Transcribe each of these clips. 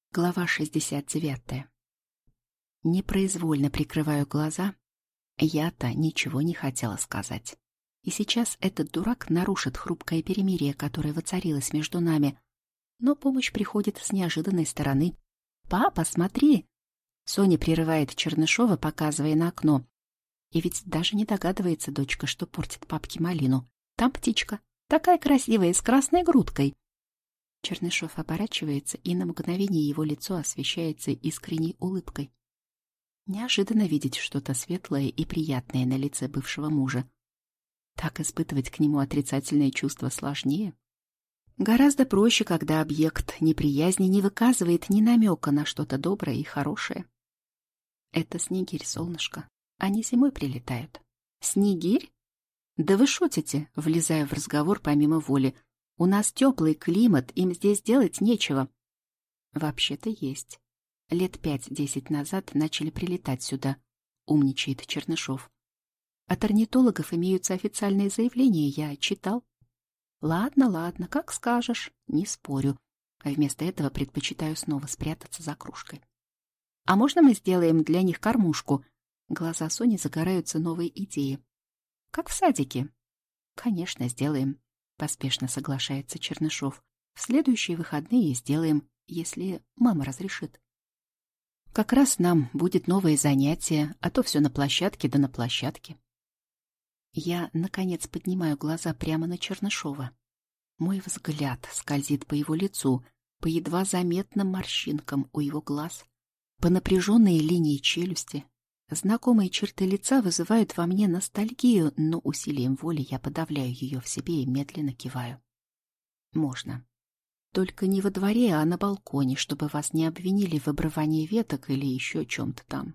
Глава 69. Непроизвольно прикрываю глаза. Я-то ничего не хотела сказать. И сейчас этот дурак нарушит хрупкое перемирие, которое воцарилось между нами. Но помощь приходит с неожиданной стороны. «Папа, смотри!» Соня прерывает Чернышова, показывая на окно. И ведь даже не догадывается дочка, что портит папке малину. Там птичка, такая красивая, с красной грудкой. Чернышов оборачивается, и на мгновение его лицо освещается искренней улыбкой. Неожиданно видеть что-то светлое и приятное на лице бывшего мужа. Так испытывать к нему отрицательные чувства сложнее. Гораздо проще, когда объект неприязни не выказывает ни намека на что-то доброе и хорошее. Это снегирь, солнышко. Они зимой прилетают. Снегирь? Да вы шутите, влезая в разговор помимо воли. У нас теплый климат, им здесь делать нечего. Вообще-то есть. Лет 5-10 назад начали прилетать сюда, умничает Чернышов. От орнитологов имеются официальные заявления, я читал. Ладно, как скажешь, не спорю. А вместо этого предпочитаю снова спрятаться за кружкой. А можно мы сделаем для них кормушку? Глаза Сони загораются новой идеей. Как в садике. Конечно, сделаем. Поспешно соглашается Чернышов. В следующие выходные сделаем, если мама разрешит. Как раз нам будет новое занятие, а то все на площадке да на площадке. Я, наконец, поднимаю глаза прямо на Чернышова. Мой взгляд скользит по его лицу, по едва заметным морщинкам у его глаз, по напряженной линии челюсти. Знакомые черты лица вызывают во мне ностальгию, но усилием воли я подавляю ее в себе и медленно киваю. Можно. Только не во дворе, а на балконе, чтобы вас не обвинили в обрывании веток или еще чем-то там.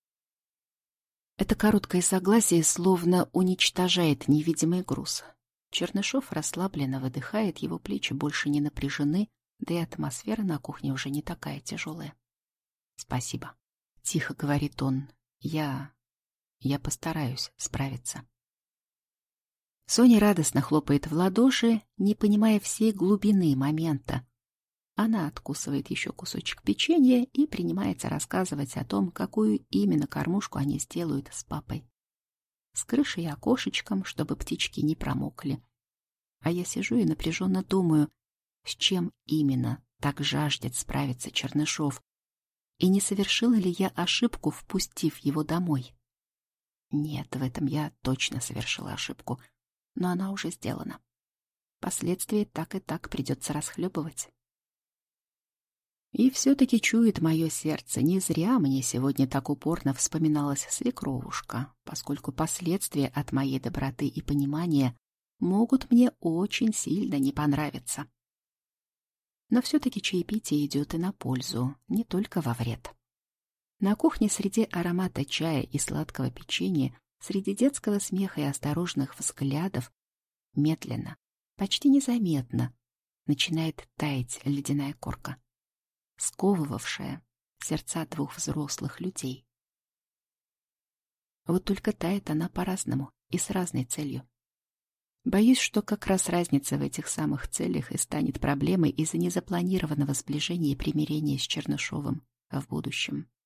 Это короткое согласие словно уничтожает невидимый груз. Чернышов расслабленно выдыхает, его плечи больше не напряжены, да и атмосфера на кухне уже не такая тяжелая. «Спасибо», — тихо говорит он. Я постараюсь справиться. Соня радостно хлопает в ладоши, не понимая всей глубины момента. Она откусывает еще кусочек печенья и принимается рассказывать о том, какую именно кормушку они сделают с папой. С крышей и окошечком, чтобы птички не промокли. А я сижу и напряженно думаю, с чем именно так жаждет справиться Чернышов. И не совершила ли я ошибку, впустив его домой? Нет, в этом я точно совершила ошибку, но она уже сделана. Последствия так и так придется расхлебывать. И все-таки чует мое сердце, не зря мне сегодня так упорно вспоминалась свекровушка, поскольку последствия от моей доброты и понимания могут мне очень сильно не понравиться. Но все-таки чаепитие идет и на пользу, не только во вред. На кухне среди аромата чая и сладкого печенья, среди детского смеха и осторожных взглядов, медленно, почти незаметно, начинает таять ледяная корка, сковывавшая сердца двух взрослых людей. Вот только тает она по-разному и с разной целью. Боюсь, что как раз разница в этих самых целях и станет проблемой из-за незапланированного сближения и примирения с Чернышовым в будущем.